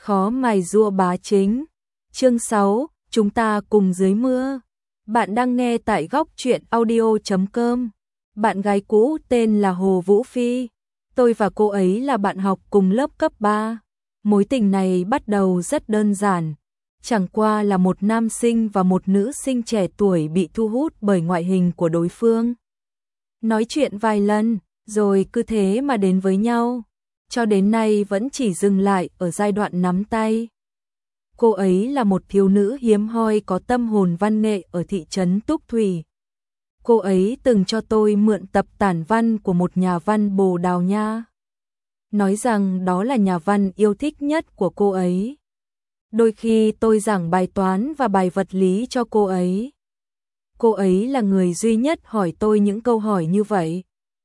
Khó mài rua bá chính. Chương 6, chúng ta cùng dưới mưa. Bạn đang nghe tại góc truyện audio.com. Bạn gái cũ tên là Hồ Vũ Phi. Tôi và cô ấy là bạn học cùng lớp cấp 3. Mối tình này bắt đầu rất đơn giản. Chẳng qua là một nam sinh và một nữ sinh trẻ tuổi bị thu hút bởi ngoại hình của đối phương. Nói chuyện vài lần, rồi cứ thế mà đến với nhau. Cho đến nay vẫn chỉ dừng lại ở giai đoạn nắm tay. Cô ấy là một thiếu nữ hiếm hoi có tâm hồn văn nghệ ở thị trấn Túc Thủy. Cô ấy từng cho tôi mượn tập tản văn của một nhà văn Bồ Đào Nha. Nói rằng đó là nhà văn yêu thích nhất của cô ấy. Đôi khi tôi giảng bài toán và bài vật lý cho cô ấy. Cô ấy là người duy nhất hỏi tôi những câu hỏi như vậy.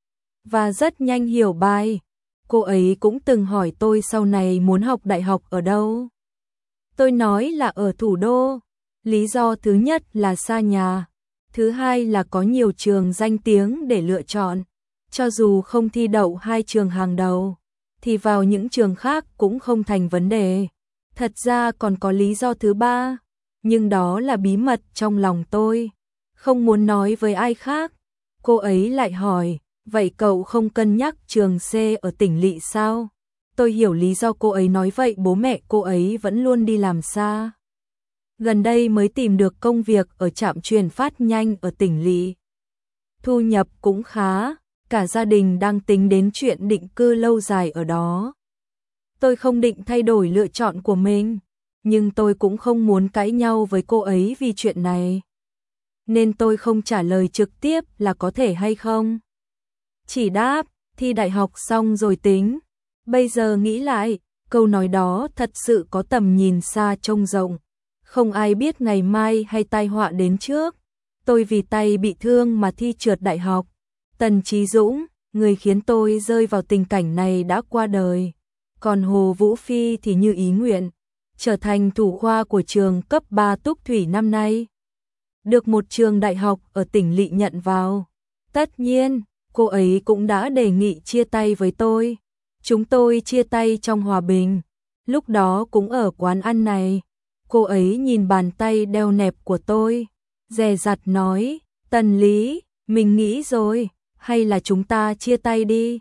Và rất nhanh hiểu bài. Cô ấy cũng từng hỏi tôi sau này muốn học đại học ở đâu. Tôi nói là ở thủ đô. Lý do thứ nhất là xa nhà. Thứ hai là có nhiều trường danh tiếng để lựa chọn. Cho dù không thi đậu 2 trường hàng đầu, thì vào những trường khác cũng không thành vấn đề. Thật ra còn có lý do thứ ba, nhưng đó là bí mật trong lòng tôi. Không muốn nói với ai khác. Cô ấy lại hỏi, vậy cậu không cân nhắc trường C ở tỉnh lỵ sao? Tôi hiểu lý do cô ấy nói vậy, bố mẹ cô ấy vẫn luôn đi làm xa. Gần đây mới tìm được công việc ở trạm truyền phát nhanh ở tỉnh lỵ. Thu nhập cũng khá, cả gia đình đang tính đến chuyện định cư lâu dài ở đó. Tôi không định thay đổi lựa chọn của mình, nhưng tôi cũng không muốn cãi nhau với cô ấy vì chuyện này. Nên tôi không trả lời trực tiếp là có thể hay không. Chỉ đáp, thi đại học xong rồi tính. Bây giờ nghĩ lại, câu nói đó thật sự có tầm nhìn xa trông rộng. Không ai biết ngày mai hay tai họa đến trước. Tôi vì tay bị thương mà thi trượt đại học. Tần Chí Dũng, người khiến tôi rơi vào tình cảnh này đã qua đời. Còn Hồ Vũ Phi thì như ý nguyện, trở thành thủ khoa của trường cấp 3 Túc Thủy năm nay. Được một trường đại học ở tỉnh lỵ nhận vào. Tất nhiên, cô ấy cũng đã đề nghị chia tay với tôi. Chúng tôi chia tay trong hòa bình. Lúc đó cũng ở quán ăn này. Cô ấy nhìn bàn tay đeo nẹp của tôi, dè dặt nói, Tần Lý, mình nghĩ rồi, hay là chúng ta chia tay đi?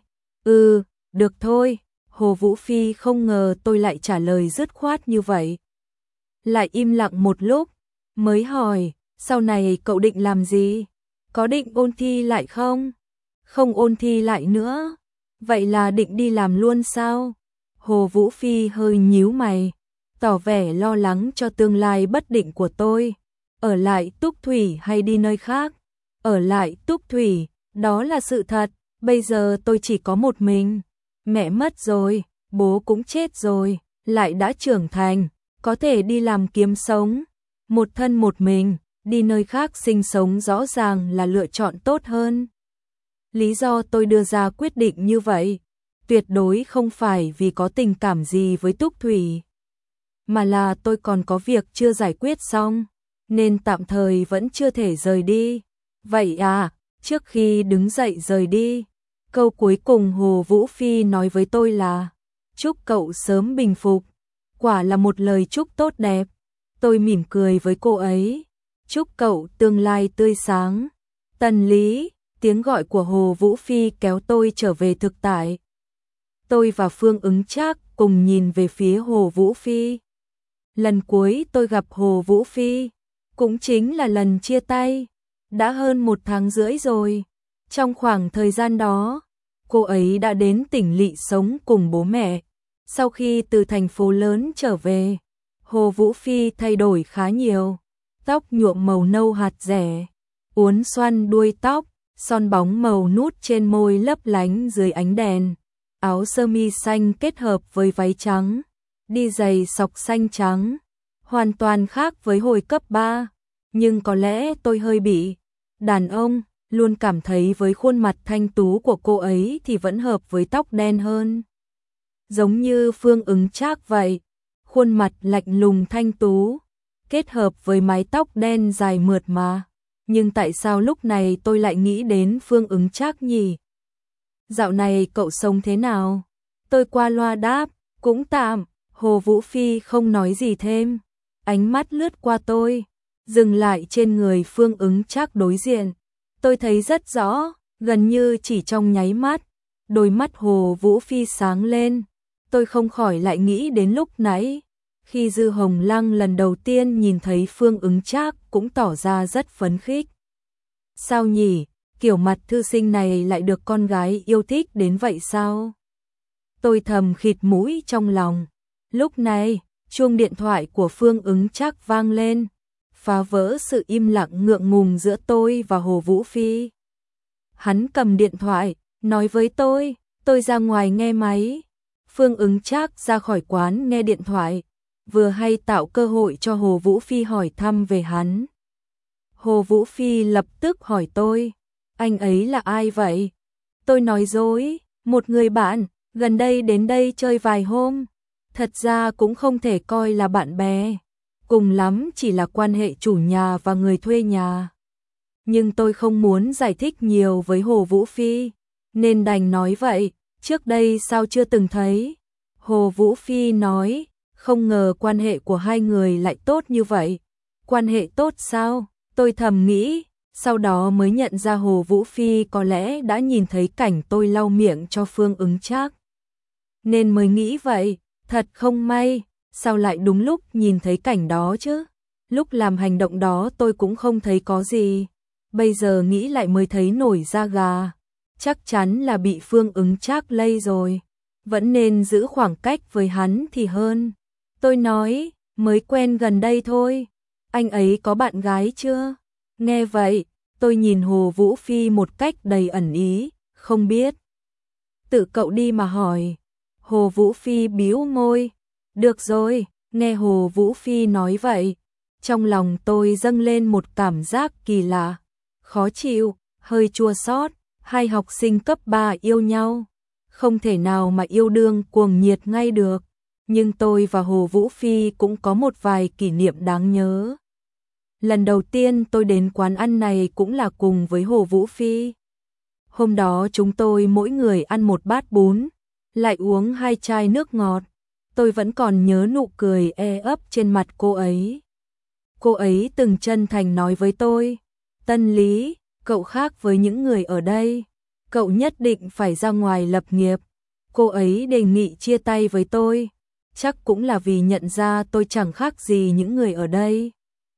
Được thôi. Hồ Vũ Phi không ngờ tôi lại trả lời dứt khoát như vậy. Lại im lặng một lúc, mới hỏi, sau này cậu định làm gì? Có định ôn thi lại không? Không ôn thi lại nữa. Vậy là định đi làm luôn sao? Hồ Vũ Phi hơi nhíu mày, tỏ vẻ lo lắng cho tương lai bất định của tôi. Ở lại Túc Thủy hay đi nơi khác? Ở lại Túc Thủy, đó là sự thật. Bây giờ tôi chỉ có một mình. Mẹ mất rồi, bố cũng chết rồi, lại đã trưởng thành, có thể đi làm kiếm sống. Một thân một mình, đi nơi khác sinh sống rõ ràng là lựa chọn tốt hơn. Lý do tôi đưa ra quyết định như vậy, tuyệt đối không phải vì có tình cảm gì với Túc Thủy, mà là tôi còn có việc chưa giải quyết xong, nên tạm thời vẫn chưa thể rời đi. Vậy à, trước khi đứng dậy rời đi, câu cuối cùng Hồ Vũ Phi nói với tôi là chúc cậu sớm bình phục. Quả là một lời chúc tốt đẹp. Tôi mỉm cười với cô ấy. Chúc cậu tương lai tươi sáng. Tần Lý, tiếng gọi của Hồ Vũ Phi kéo tôi trở về thực tại. Tôi và Phương Ứng Trác cùng nhìn về phía Hồ Vũ Phi. Lần cuối tôi gặp Hồ Vũ Phi, cũng chính là lần chia tay. Đã hơn 1 tháng rưỡi rồi. Trong khoảng thời gian đó, cô ấy đã đến tỉnh lỵ sống cùng bố mẹ. Sau khi từ thành phố lớn trở về, Hồ Vũ Phi thay đổi khá nhiều. Tóc nhuộm màu nâu hạt rẻ, uốn xoăn đuôi tóc, son bóng màu nút trên môi lấp lánh dưới ánh đèn. Áo sơ mi xanh kết hợp với váy trắng, đi giày xộc xanh trắng. Hoàn toàn khác với hồi cấp 3. Nhưng có lẽ tôi hơi bị đàn ông, luôn cảm thấy với khuôn mặt thanh tú của cô ấy thì vẫn hợp với tóc đen hơn. Giống như Phương Ứng Trác vậy, khuôn mặt lạnh lùng thanh tú, kết hợp với mái tóc đen dài mượt mà. Nhưng tại sao lúc này tôi lại nghĩ đến Phương Ứng Trác nhỉ? Dạo này cậu sống thế nào? Tôi qua loa đáp, cũng tạm. Hồ Vũ Phi không nói gì thêm, ánh mắt lướt qua tôi, dừng lại trên người Phương Ứng Trác đối diện. Tôi thấy rất rõ, gần như chỉ trong nháy mắt, đôi mắt Hồ Vũ Phi sáng lên. Tôi không khỏi lại nghĩ đến lúc nãy, khi Dư Hồng Lăng lần đầu tiên nhìn thấy Phương Ứng Trác cũng tỏ ra rất phấn khích. Sao nhỉ, kiểu mặt thư sinh này lại được con gái yêu thích đến vậy sao? Tôi thầm khịt mũi trong lòng. Lúc này, chuông điện thoại của Phương Ứng Trác vang lên, phá vỡ sự im lặng ngượng ngùng giữa tôi và Hồ Vũ Phi. Hắn cầm điện thoại, nói với tôi ra ngoài nghe máy. Phương Ứng Trác ra khỏi quán nghe điện thoại, vừa hay tạo cơ hội cho Hồ Vũ Phi hỏi thăm về hắn. Hồ Vũ Phi lập tức hỏi tôi, anh ấy là ai vậy? Tôi nói dối, một người bạn, gần đây đến đây chơi vài hôm. Thật ra cũng không thể coi là bạn bè, cùng lắm chỉ là quan hệ chủ nhà và người thuê nhà. Nhưng tôi không muốn giải thích nhiều với Hồ Vũ Phi, nên đành nói vậy, trước đây sao chưa từng thấy. Hồ Vũ Phi nói, không ngờ quan hệ của hai người lại tốt như vậy. Quan hệ tốt sao? Tôi thầm nghĩ, sau đó mới nhận ra Hồ Vũ Phi có lẽ đã nhìn thấy cảnh tôi lau miệng cho Phương Ứng Trác. Nên mới nghĩ vậy, thật không may, sao lại đúng lúc nhìn thấy cảnh đó chứ? Lúc làm hành động đó tôi cũng không thấy có gì, bây giờ nghĩ lại mới thấy nổi da gà. Chắc chắn là bị Phương Ứng Trác lây rồi, vẫn nên giữ khoảng cách với hắn thì hơn. Tôi nói, mới quen gần đây thôi, anh ấy có bạn gái chưa? Nghe vậy, tôi nhìn Hồ Vũ Phi một cách đầy ẩn ý, không biết. Tự cậu đi mà hỏi. Hồ Vũ Phi bĩu môi. Được rồi, nghe Hồ Vũ Phi nói vậy, trong lòng tôi dâng lên một cảm giác kỳ lạ, khó chịu, hơi chua xót. Hai học sinh cấp 3 yêu nhau, không thể nào mà yêu đương cuồng nhiệt ngay được. Nhưng tôi và Hồ Vũ Phi cũng có một vài kỷ niệm đáng nhớ. Lần đầu tiên tôi đến quán ăn này cũng là cùng với Hồ Vũ Phi. Hôm đó chúng tôi mỗi người ăn một bát bún, lại uống 2 chai nước ngọt. Tôi vẫn còn nhớ nụ cười ấp trên mặt cô ấy. Cô ấy từng chân thành nói với tôi, Tân Lý, cậu khác với những người ở đây, cậu nhất định phải ra ngoài lập nghiệp. Cô ấy đề nghị chia tay với tôi, chắc cũng là vì nhận ra tôi chẳng khác gì những người ở đây.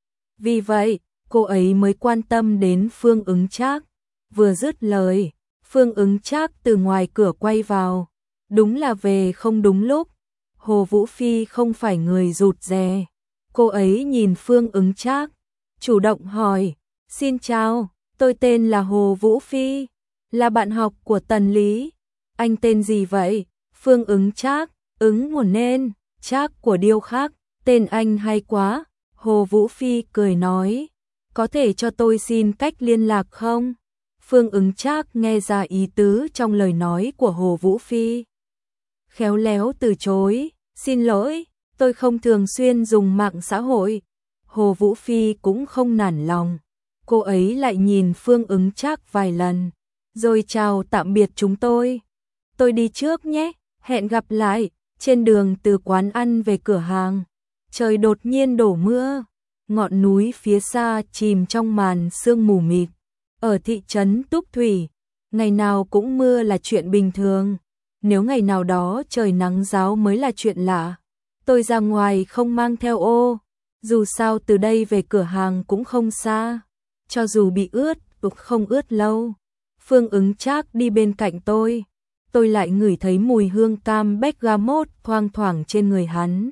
Vì vậy, cô ấy mới quan tâm đến Phương Ứng Trác. Vừa dứt lời, Phương Ứng Trác từ ngoài cửa quay vào, đúng là về không đúng lúc. Hồ Vũ Phi không phải người rụt rè, cô ấy nhìn Phương Ứng Trác, chủ động hỏi, xin chào, tôi tên là Hồ Vũ Phi, là bạn học của Tần Lý. Anh tên gì vậy? Phương Ứng Trác, ứng nguồn nên, Trác của điêu khắc, tên anh hay quá. Hồ Vũ Phi cười nói, có thể cho tôi xin cách liên lạc không? Phương Ứng Trác nghe ra ý tứ trong lời nói của Hồ Vũ Phi, khéo léo từ chối, xin lỗi, tôi không thường xuyên dùng mạng xã hội. Hồ Vũ Phi cũng không nản lòng, cô ấy lại nhìn Phương Ứng Trác vài lần, rồi chào tạm biệt chúng tôi. Tôi đi trước nhé, hẹn gặp lại. Trên đường từ quán ăn về cửa hàng, trời đột nhiên đổ mưa, ngọn núi phía xa chìm trong màn sương mù mịt. Ở thị trấn Túc Thủy, ngày nào cũng mưa là chuyện bình thường, nếu ngày nào đó trời nắng ráo mới là chuyện lạ. Tôi ra ngoài không mang theo ô, dù sao từ đây về cửa hàng cũng không xa, cho dù bị ướt cũng không ướt lâu. Phương Ứng Trác đi bên cạnh tôi lại ngửi thấy mùi hương cam bergamot thoang thoảng trên người hắn.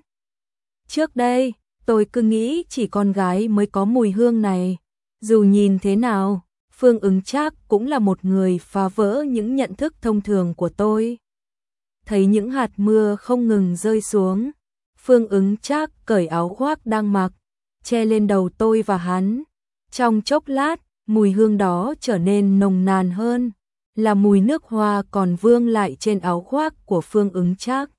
Trước đây, tôi cứ nghĩ chỉ con gái mới có mùi hương này. Dù nhìn thế nào, Phương Ứng Trác cũng là một người phá vỡ những nhận thức thông thường của tôi. Thấy những hạt mưa không ngừng rơi xuống, Phương Ứng Trác cởi áo khoác đang mặc, che lên đầu tôi và hắn. Trong chốc lát, mùi hương đó trở nên nồng nàn hơn, là mùi nước hoa còn vương lại trên áo khoác của Phương Ứng Trác.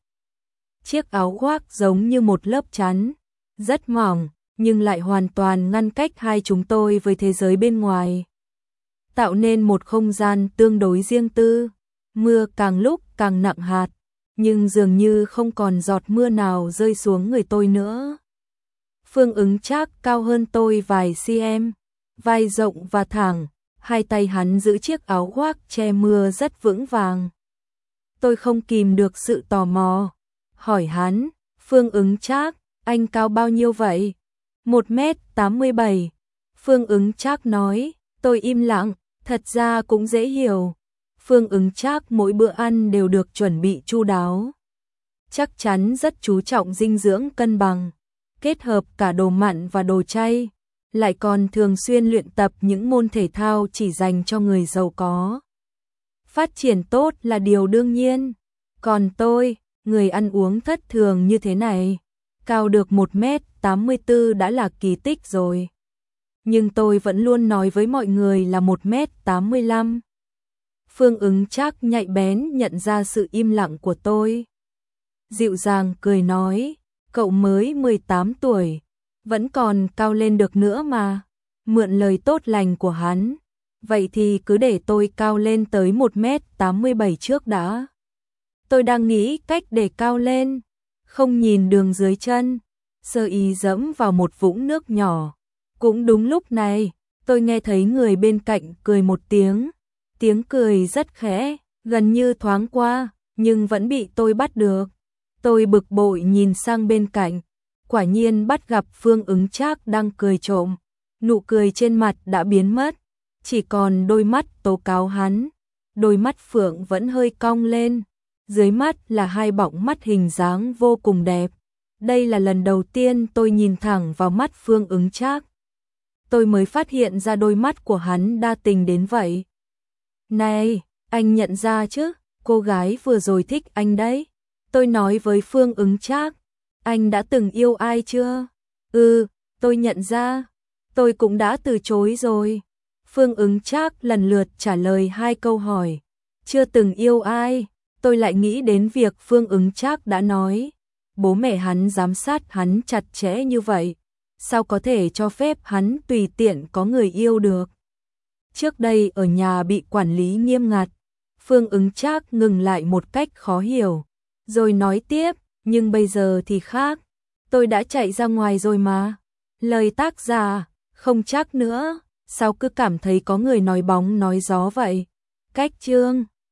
Chiếc áo khoác giống như một lớp chắn, rất mỏng, nhưng lại hoàn toàn ngăn cách hai chúng tôi với thế giới bên ngoài, tạo nên một không gian tương đối riêng tư. Mưa càng lúc càng nặng hạt, nhưng dường như không còn giọt mưa nào rơi xuống người tôi nữa. Phương Ứng Trác cao hơn tôi vài cm, vai rộng và thẳng, hai tay hắn giữ chiếc áo khoác che mưa rất vững vàng. Tôi không kìm được sự tò mò, hỏi hắn, Phương Ứng Trác, anh cao bao nhiêu vậy? 1m87. Phương Ứng Trác nói, tôi im lặng, thật ra cũng dễ hiểu. Phương Ứng Trác mỗi bữa ăn đều được chuẩn bị chu đáo. Chắc chắn rất chú trọng dinh dưỡng cân bằng, kết hợp cả đồ mặn và đồ chay, lại còn thường xuyên luyện tập những môn thể thao chỉ dành cho người giàu có. Phát triển tốt là điều đương nhiên, còn tôi, người ăn uống thất thường như thế này, cao được 1m84 đã là kỳ tích rồi. Nhưng tôi vẫn luôn nói với mọi người là 1m85. Phương Ứng Trác nhạy bén nhận ra sự im lặng của tôi. Dịu dàng cười nói, cậu mới 18 tuổi, vẫn còn cao lên được nữa mà. Mượn lời tốt lành của hắn, vậy thì cứ để tôi cao lên tới 1m87 trước đã. Tôi đang nghĩ cách để cao lên, không nhìn đường dưới chân, sơ ý dẫm vào một vũng nước nhỏ. Cũng đúng lúc này, tôi nghe thấy người bên cạnh cười một tiếng cười rất khẽ, gần như thoáng qua, nhưng vẫn bị tôi bắt được. Tôi bực bội nhìn sang bên cạnh, quả nhiên bắt gặp Phương Ứng Trác đang cười trộm, nụ cười trên mặt đã biến mất, chỉ còn đôi mắt tố cáo hắn, đôi mắt phượng vẫn hơi cong lên, dưới mắt là hai bọng mắt hình dáng vô cùng đẹp. Đây là lần đầu tiên tôi nhìn thẳng vào mắt Phương Ứng Trác. Tôi mới phát hiện ra đôi mắt của hắn đa tình đến vậy. Này, anh nhận ra chứ, cô gái vừa rồi thích anh đấy. Tôi nói với Phương Ứng Trác, anh đã từng yêu ai chưa? Tôi nhận ra, tôi cũng đã từ chối rồi. Phương Ứng Trác lần lượt trả lời hai câu hỏi. Chưa từng yêu ai, tôi lại nghĩ đến việc Phương Ứng Trác đã nói. Bố mẹ hắn giám sát hắn chặt chẽ như vậy, sao có thể cho phép hắn tùy tiện có người yêu được? Trước đây ở nhà bị quản lý nghiêm ngặt. Phương Ứng Trác ngừng lại một cách khó hiểu, rồi nói tiếp, nhưng bây giờ thì khác, tôi đã chạy ra ngoài rồi mà. Lời tác giả, không chắc nữa, sao cứ cảm thấy có người nói bóng nói gió vậy? Cách chương